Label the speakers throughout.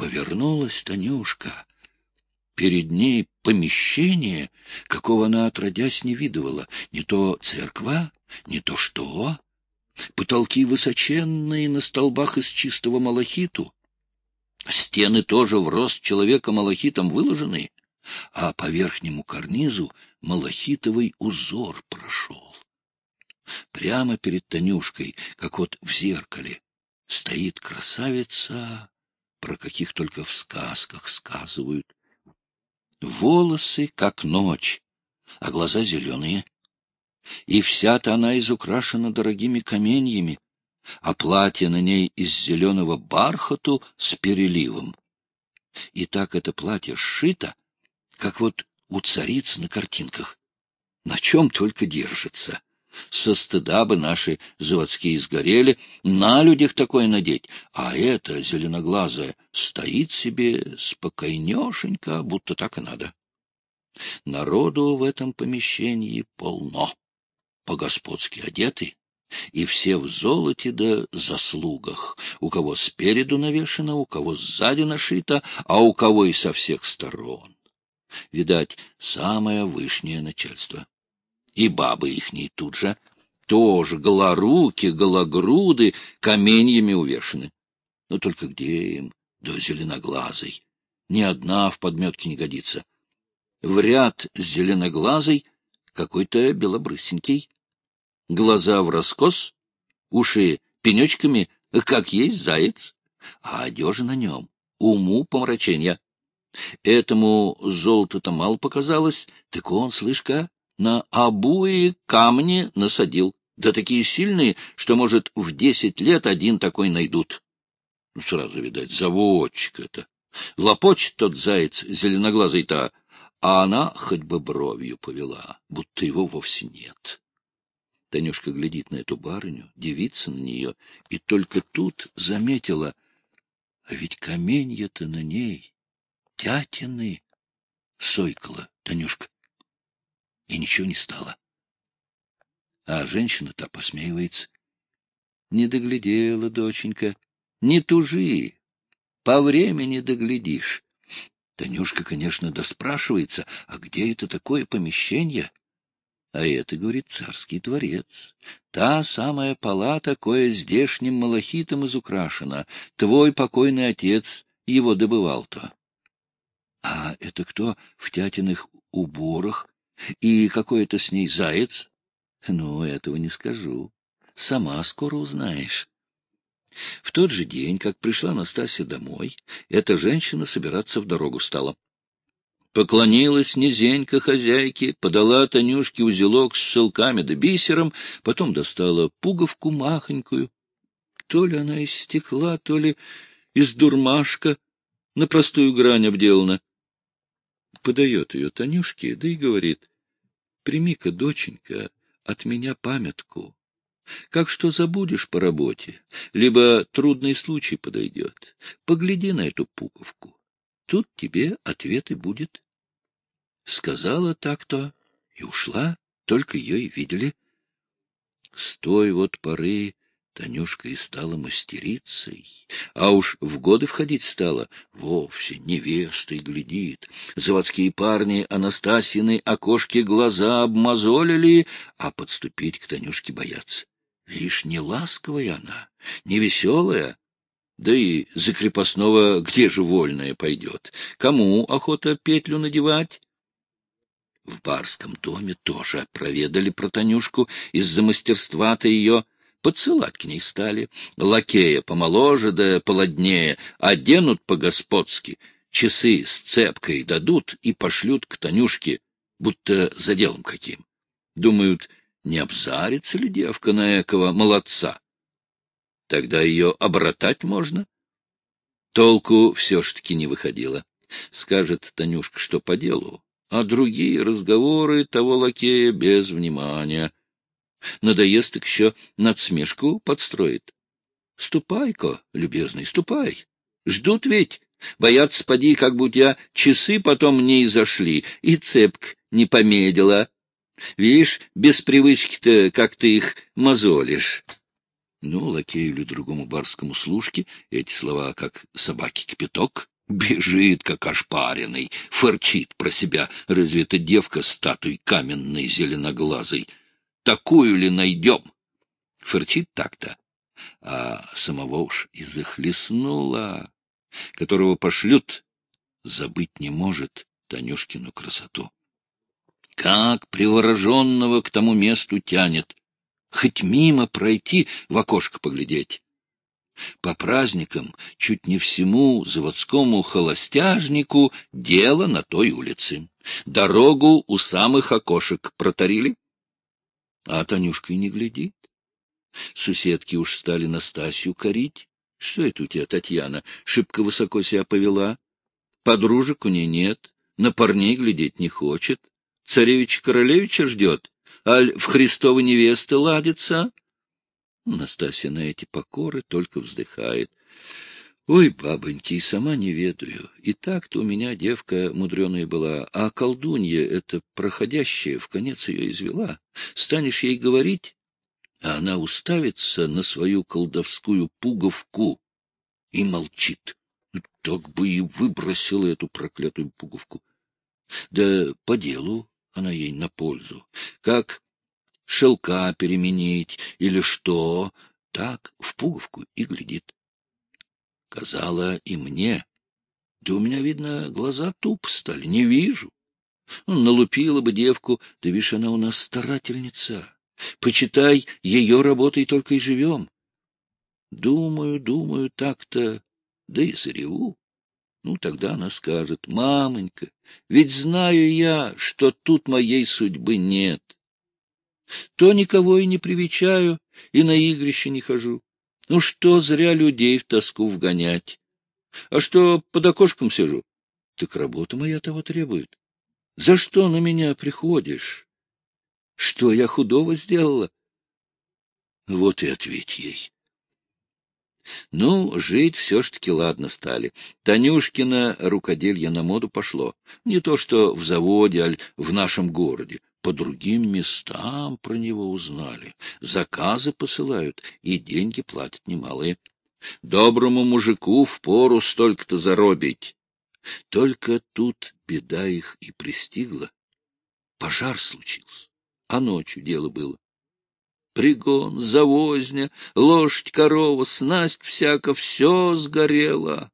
Speaker 1: повернулась Танюшка. Перед ней помещение, какого она отродясь не видывала. Не то церква, не то что. Потолки высоченные, на столбах из чистого малахиту. Стены тоже в рост человека малахитом выложены, а по верхнему карнизу малахитовый узор прошел. Прямо перед Танюшкой, как вот в зеркале, стоит красавица, про каких только в сказках сказывают. Волосы, как ночь, а глаза зеленые. И вся-то она изукрашена дорогими каменьями, а платье на ней из зеленого бархату с переливом. И так это платье сшито, как вот у цариц на картинках. На чем только держится. Со стыда бы наши заводские сгорели, на людях такое надеть, а эта зеленоглазая стоит себе спокойнешенько, будто так и надо. Народу в этом помещении полно, по-господски одеты, и все в золоте да заслугах, у кого спереду навешано, у кого сзади нашито, а у кого и со всех сторон. Видать, самое вышнее начальство. И бабы ихние тут же, тоже голоруки, гологруды, каменьями увешаны. Но только где им до зеленоглазой? Ни одна в подметке не годится. В ряд с зеленоглазой какой-то белобрысенький. Глаза враскос, уши пенечками, как есть заяц, а одежа на нем уму помраченья. Этому золото-то мало показалось, так он, слышь-ка, на обои камни насадил, да такие сильные, что, может, в 10 лет один такой найдут. Сразу, видать, заводчик это. Лопочет тот заяц зеленоглазый-то, а она хоть бы бровью повела, будто его вовсе нет. Танюшка глядит на эту барыню, дивится на нее, и только тут заметила, а ведь каменья-то на ней тятины, сойкала Танюшка. И ничего не стало. А женщина-то посмеивается. Не доглядела, доченька, не тужи, по времени доглядишь. Танюшка, конечно, доспрашивается, а где это такое помещение? А это, говорит, царский дворец. Та самая палата, кое здешним малахитом изукрашена. Твой покойный отец его добывал-то. А это кто в тятиных уборах? И какой это с ней заяц? Ну, этого не скажу. Сама скоро узнаешь. В тот же день, как пришла Настасья домой, эта женщина собираться в дорогу стала. Поклонилась низенько хозяйке, подала Танюшке узелок с шелками да бисером, потом достала пуговку махонькую. То ли она из стекла, то ли из дурмашка, на простую грань обделана. Подает ее Танюшке, да и говорит: «Прими-ка, доченька, от меня памятку. Как что забудешь по работе, либо трудный случай подойдет, погляди на эту пуговку. Тут тебе ответ и будет». Сказала так-то и ушла, только ее и видели. С той вот поры Танюшка и стала мастерицей, а уж в годы входить стала, вовсе невестой глядит. Заводские парни Анастасьины окошки глаза обмозолили, а подступить к Танюшке боятся. Видишь, не ласковая она, не веселая, да и за крепостного где же вольная пойдет? Кому охота петлю надевать? В барском доме тоже проведали про Танюшку, из-за мастерства-то ее подсылать к ней стали. Лакея помоложе да поладнее оденут по-господски, часы с цепкой дадут и пошлют к Танюшке, будто за делом каким. Думают, не обзарится ли девка на экого молодца? Тогда ее обратать можно. Толку все ж таки не выходило. Скажет Танюшка, что по делу, а другие разговоры того лакея без внимания. Надоест, так еще надсмешку подстроит. Ступай-ка, любезный, ступай. Ждут ведь. Боятся, поди, как бы у тебя часы потом не изошли, и цепка не помедлила. Видишь, без привычки-то, как ты их мозолишь. Ну, лакею или другому барскому служке эти слова, как собаки кипяток, Бежит, как ошпаренный, фырчит про себя. Разве это девка статуй каменной зеленоглазой? Такую ли найдем? Фырчит так-то, а самого уж и захлестнула, которого пошлют, забыть не может Танюшкину красоту. Как привороженного к тому месту тянет, хоть мимо пройти, в окошко поглядеть. По праздникам чуть не всему заводскому холостяжнику дело на той улице. Дорогу у самых окошек протарили, а Танюшка и не глядит. Соседки уж стали Настасью корить. Что это у тебя, Татьяна, шибко высоко себя повела? Подружек у ней нет, на парней глядеть не хочет. Царевича-королевича ждет, аль в Христовы невесты ладится? Настасья на эти покоры только вздыхает. Ой, бабоньки, и сама не ведаю. И так-то у меня девка мудреная была, а колдунья эта проходящая в конец ее извела. Станешь ей говорить, а она уставится на свою колдовскую пуговку и молчит. Так бы и выбросила эту проклятую пуговку. Да по делу она ей на пользу. Как шелка переменить или что, так в пуговку и глядит. Казала и мне. Да у меня, видно, глаза туп стали, не вижу. Налупила бы девку, да видишь, она у нас старательница. Почитай, ее работой только и живем. Думаю, так-то, да и зареву. Ну, тогда она скажет: мамонька, ведь знаю я, что тут моей судьбы нет. То никого и не привечаю, и на игрище не хожу. Ну, что зря людей в тоску вгонять? А что под окошком сижу? Так работа моя того требует. За что на меня приходишь? Что я худого сделала? Вот и ответь ей. Ну, жить все ж таки ладно стали. Танюшкино рукоделье на моду пошло. Не то что в заводе, аль в нашем городе. По другим местам про него узнали. Заказы посылают, и деньги платят немалые. Доброму мужику впору столько-то заробить. Только тут беда их и пристигла. Пожар случился, а ночью дело было. Пригон, завозня, лошадь, корова, снасть всяко, все сгорело.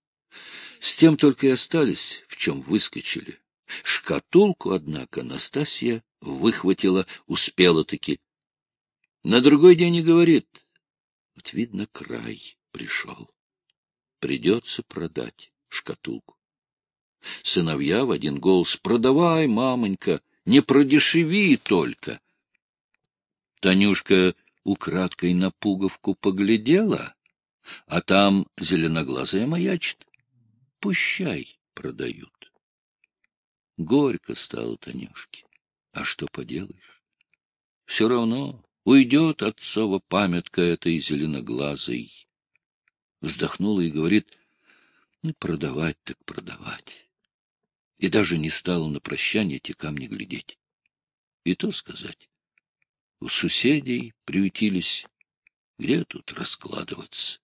Speaker 1: С тем только и остались, в чем выскочили. Шкатулку, однако, Настасья выхватила, успела-таки. На другой день и говорит: вот, видно, край пришел. Придется продать шкатулку. Сыновья в один голос: продавай, мамонька, не продешеви только. Танюшка украдкой на пуговку поглядела, а там зеленоглазая маячит. Пущай продают. Горько стало Танюшке. А что поделаешь? Все равно уйдет отцова памятка этой зеленоглазой. Вздохнула и говорит: ну, продавать так продавать. И даже не стала на прощание те камни глядеть. И то сказать, у соседей приютились, где тут раскладываться.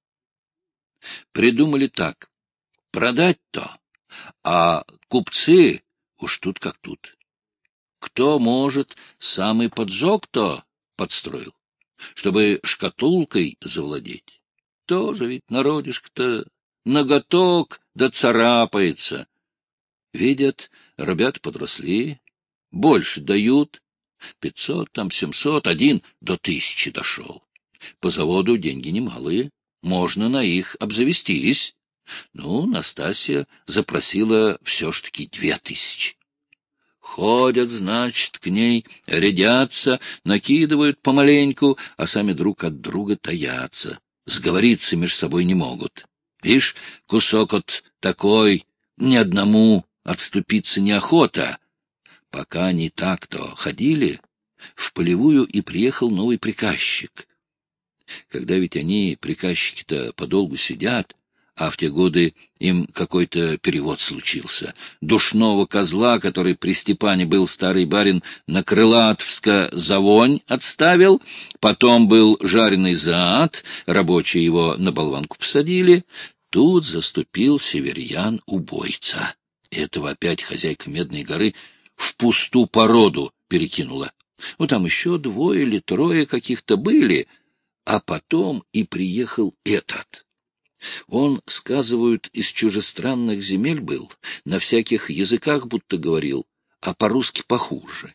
Speaker 1: Придумали так: продать-то, а купцы уж тут как тут. Кто может, самый поджог-то подстроил, чтобы шкатулкой завладеть. Тоже ведь народишко-то ноготок да царапается. Видят, ребята подросли, больше дают. 500, там 700, один до 1000 дошел. По заводу деньги немалые, можно на их обзавестись. Ну, Настасья запросила все ж таки 2000. Ходят, значит, к ней, рядятся, накидывают помаленьку, а сами друг от друга таятся. Сговориться между собой не могут. Видишь, кусок от такой, ни одному отступиться неохота. Пока они так-то ходили, в полевую и приехал новый приказчик. Когда ведь они, приказчики-то, подолгу сидят, а в те годы им какой-то перевод случился. Душного козла, который при Степане был старый барин, на Крылатовска за вонь отставил, потом был жареный зад, рабочие его на болванку посадили. Тут заступил северьян-убойца. Этого опять хозяйка Медной горы в пусту породу перекинула. Ну, там еще 2 или 3 каких-то были, а потом и приехал этот. Он, сказывают, из чужестранных земель был, на всяких языках будто говорил, а по-русски похуже.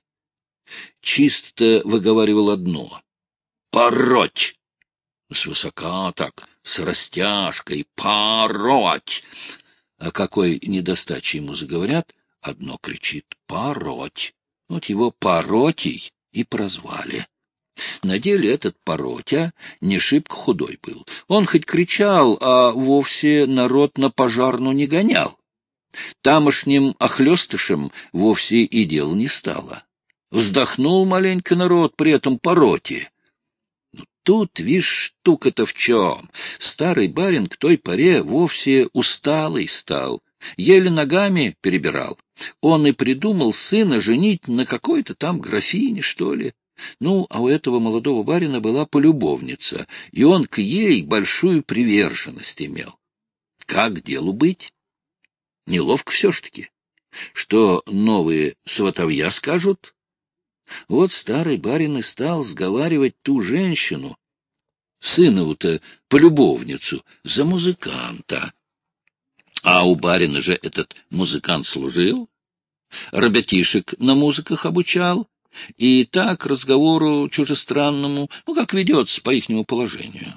Speaker 1: Чисто выговаривал одно — «пороть». Свысока так, с растяжкой — «пороть». А какой недостачи ему заговорят, одно кричит — «пороть». Вот его Паротий и прозвали. На деле этот Паротя не шибко худой был. Он хоть кричал, а вовсе народ на пожарну не гонял. Тамошним охлёстышем вовсе и дел не стало. Вздохнул маленько народ при этом Пароте. Тут, вишь, штука-то в чем. Старый барин к той поре вовсе усталый стал, еле ногами перебирал. Он и придумал сына женить на какой-то там графине, что ли. Ну, а у этого молодого барина была полюбовница, и он к ей большую приверженность имел. Как делу быть? Неловко все ж таки. Что новые сватовья скажут? Вот старый барин и стал сговаривать ту женщину, сынову-то полюбовницу, за музыканта. А у барина же этот музыкант служил, ребятишек на музыках обучал, и так разговору чужестранному, ну, как ведется по ихнему положению.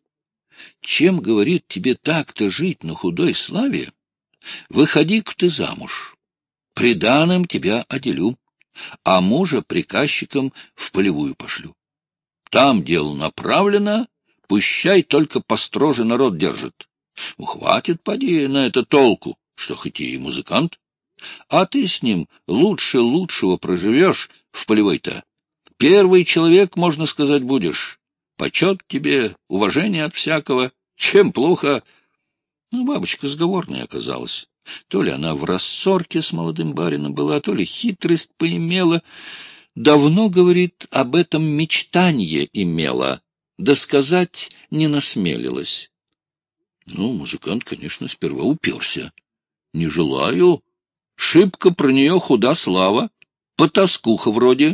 Speaker 1: Чем, говорит, тебе так-то жить на худой славе? Выходи-ка ты замуж, приданым тебя оделю, а мужа приказчиком в полевую пошлю. Там дело направлено, пущай только построже народ держит. Хватит, поди, на это толку, что хоть и музыкант, а ты с ним лучше лучшего проживешь в полевой-то. Первый человек, можно сказать, будешь. Почет тебе, уважение от всякого. Чем плохо? Ну, бабочка сговорная оказалась. То ли она в рассорке с молодым барином была, то ли хитрость поимела. Давно, говорит, об этом мечтанье имела, да сказать не насмелилась. Ну, музыкант, конечно, сперва уперся. Не желаю. Шибко про нее худа слава. Потаскуха вроде.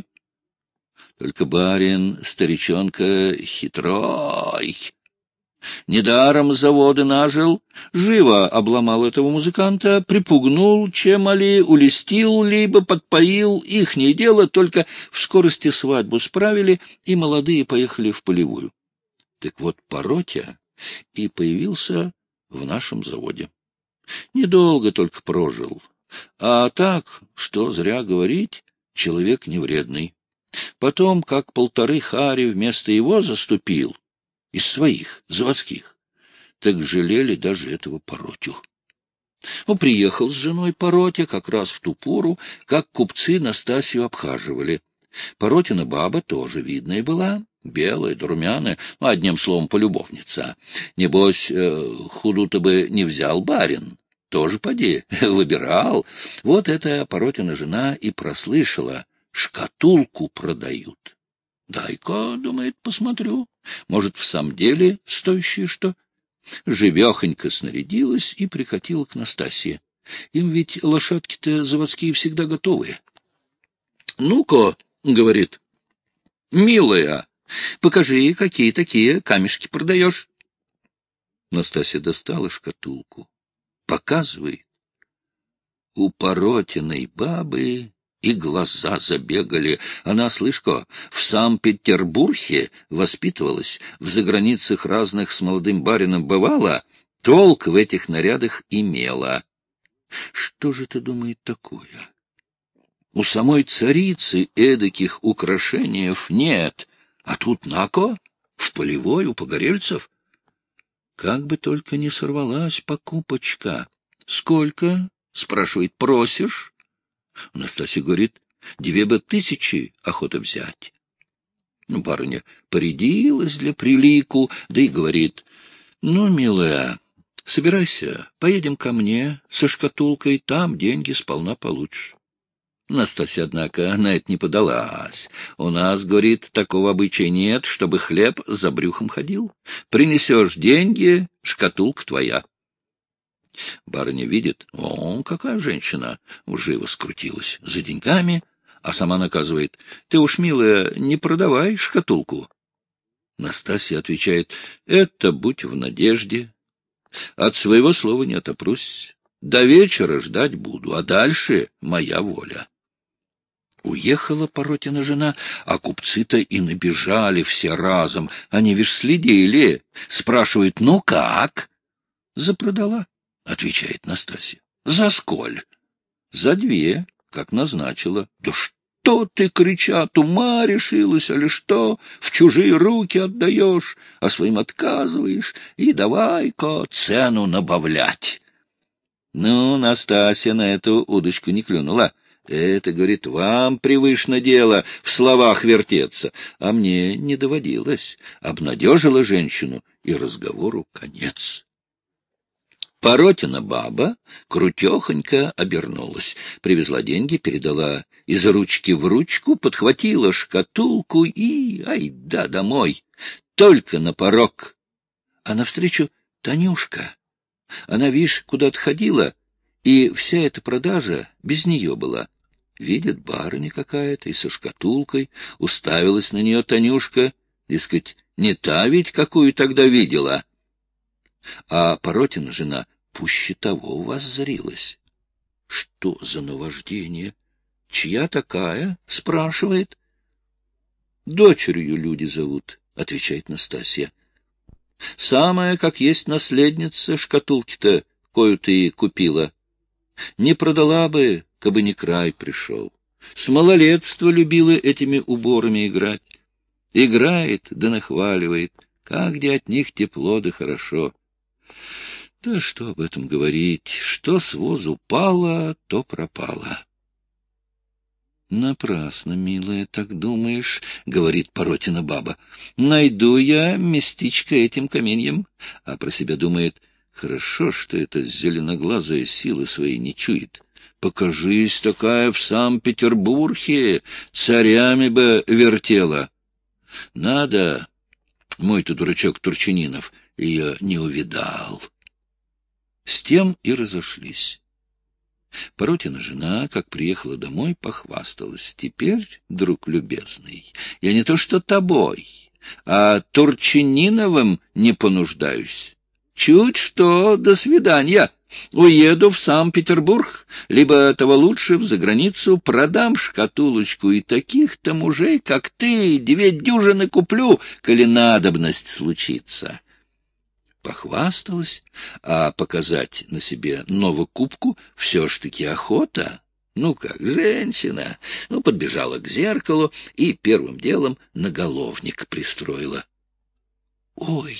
Speaker 1: Только барин, старичонка, хитрой. Недаром заводы нажил, живо обломал этого музыканта, припугнул, чем али, улестил, либо подпоил. Ихнее дело, только в скорости свадьбу справили, и молодые поехали в полевую. Так вот, Паротя и появился в нашем заводе. Недолго только прожил. А так, что зря говорить, человек невредный. Потом, как 1,5 хари вместо его заступил, из своих, заводских, так жалели даже этого Паротю. Он приехал с женой Паротя как раз в ту пору, как купцы Настасью обхаживали. Паротина баба тоже видная была, белая да румяная, одним словом, полюбовница. Небось, худу-то бы не взял барин. Тоже поди, выбирал. Вот эта Паротина жена и прослышала, шкатулку продают. Дай-ка, думает, посмотрю. Может, в самом деле стоящее что? Живехонько снарядилась и прикатила к Настасье. Им ведь лошадки-то заводские всегда готовые. — Ну-ка, — говорит, — милая, покажи, какие такие камешки продаешь. Настасья достала шкатулку. Показывай. У Паротиной бабы и глаза забегали. Она, слышко, в Санкт-Петербурге воспитывалась, в заграницах разных с молодым барином бывала, толк в этих нарядах имела. Что же ты, думает, такое? У самой царицы эдаких украшениев нет, а тут нако, в полевой у погорельцев. Как бы только не сорвалась покупочка. — Сколько? — спрашивает. — Просишь? Настасья говорит, 2 охота взять. Барыня порядилась для прилику, да и говорит, ну, милая, собирайся, поедем ко мне со шкатулкой, там деньги сполна получишь. Настасья, однако, на это не подалась. У нас, говорит, такого обычая нет, чтобы хлеб за брюхом ходил. Принесешь деньги, шкатулка твоя. барыня видит, о, какая женщина, живо скрутилась за деньгами, а сама наказывает: ты уж, милая, не продавай шкатулку. Настасья отвечает: это будь в надежде. От своего слова не отопрусь. До вечера ждать буду, а дальше моя воля. Уехала Паротина жена, а купцы-то и набежали все разом. Они вишь следили. Спрашивают: ну как? Запродала, отвечает Настасья. За сколь? За 2, как назначила. Да что ты, кричат, ума решилась, или что? В чужие руки отдаешь, а своим отказываешь, и давай-ка цену набавлять. Ну, Настасья на эту удочку не клюнула. Это, говорит, вам привычно дело в словах вертеться, а мне не доводилось. Обнадежила женщину, и разговору конец. Паротина баба крутехонько обернулась, привезла деньги, передала из ручки в ручку, подхватила шкатулку и айда домой, только на порог. А навстречу Танюшка. Она, видишь, куда-то ходила, и вся эта продажа без нее была. Видит, барыня какая-то и со шкатулкой, уставилась на нее Танюшка, дескать, не та ведь, какую тогда видела. А Паротина жена пуще того воззрилась. — Что за наваждение? Чья такая? — спрашивает. — Дочерью люди зовут, — отвечает Настасья. — Самая, как есть, наследница шкатулки-то, кою ты купила. Не продала бы, кабы не край пришел. С малолетства любила этими уборами играть. Играет да нахваливает, как где от них тепло да хорошо. Да что об этом говорить, что с возу упало, то пропало. — Напрасно, милая, так думаешь, — говорит Паротина баба. — Найду я местечко этим каменьем, а про себя думает: хорошо, что эта зеленоглазая силы своей не чует. Покажись такая в Санкт-Петербурге, царями бы вертела. Надо, мой-то дурачок Турчининов ее не увидал. С тем и разошлись. Паротина жена, как приехала домой, похвасталась: теперь, друг любезный, я не то что тобой, а Турчининовым не понуждаюсь. Чуть что, до свидания. Уеду в Санкт-Петербург, либо того лучше в заграницу, продам шкатулочку, и таких-то мужей, как ты, 2 дюжины куплю, коли надобность случится. Похвасталась, а показать на себе новокупку все ж таки охота. Ну как, женщина. Ну, подбежала к зеркалу и первым делом наголовник пристроила. Ой,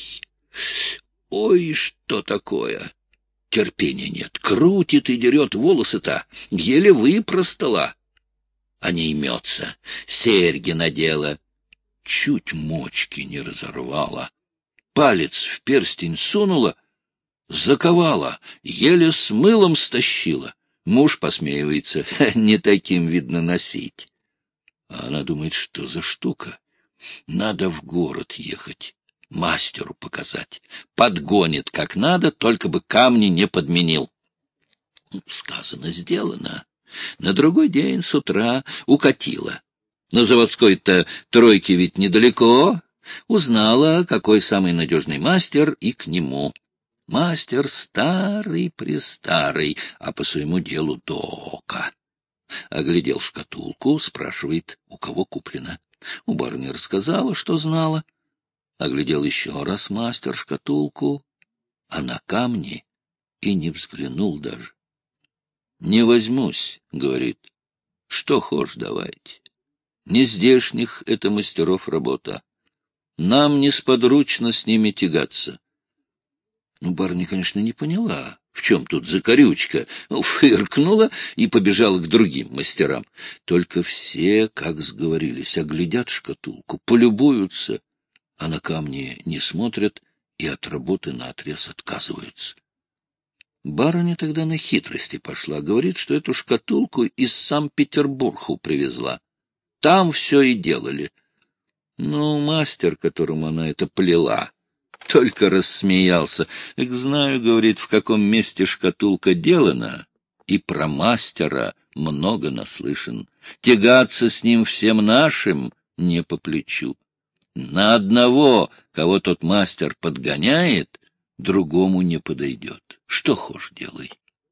Speaker 1: ой, что такое? Терпения нет, крутит и дерет волосы-то, еле выпростала. А не имется, серьги надела, чуть мочки не разорвала. Палец в перстень сунула, заковала, еле с мылом стащила. Муж посмеивается: не таким, видно, носить. А она думает, что за штука? Надо в город ехать, мастеру показать. Подгонит как надо, только бы камни не подменил. Сказано, сделано. На другой день с утра укатила. На заводской-то тройке ведь недалеко. Узнала, какой самый надежный мастер, и к нему. Мастер старый-престарый, а по своему делу дока. Оглядел шкатулку, спрашивает, у кого куплено. У барыни рассказала, что знала. Оглядел еще раз мастер шкатулку, а на камни и не взглянул даже. — Не возьмусь, — говорит, — что хошь давайте. Не здешних это мастеров работа. Нам несподручно с ними тягаться. Ну, барыня, конечно, не поняла, в чем тут закорючка, фыркнула и побежала к другим мастерам. Только все, как сговорились, оглядят шкатулку, полюбуются, а на камни не смотрят и от работы наотрез отказываются. Барыня тогда на хитрости пошла, говорит, что эту шкатулку из Санкт-Петербурга привезла. Там все и делали. Ну, мастер, которому она это плела, только рассмеялся. — Так знаю, — говорит, — в каком месте шкатулка делана, и про мастера много наслышан. Тягаться с ним всем нашим не по плечу. На одного, кого тот мастер подгоняет, другому не подойдет. Что хошь делай.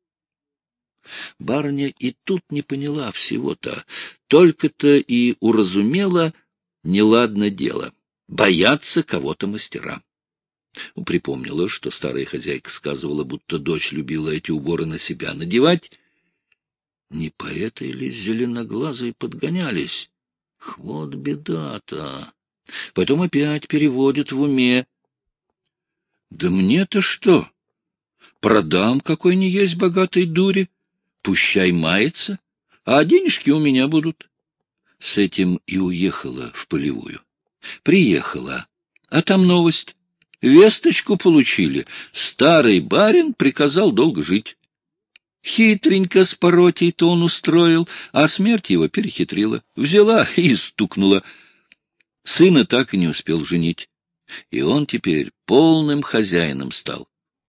Speaker 1: Барыня и тут не поняла всего-то, только-то и уразумела неладно дело — бояться кого-то мастера. Припомнила, что старая хозяйка сказывала, будто дочь любила эти уборы на себя надевать. Не по этой ли зеленоглазой подгонялись? Вот беда-то. Потом опять переводит в уме. Да мне-то что? Продам какой ни есть богатой дуре, пущай мается, а денежки у меня будут. С этим и уехала в полевую. Приехала, а там новость. Весточку получили. Старый барин приказал долго жить. Хитренько с Паротей-то он устроил, а смерть его перехитрила. Взяла и стукнула. Сына так и не успел женить. И он теперь полным хозяином стал.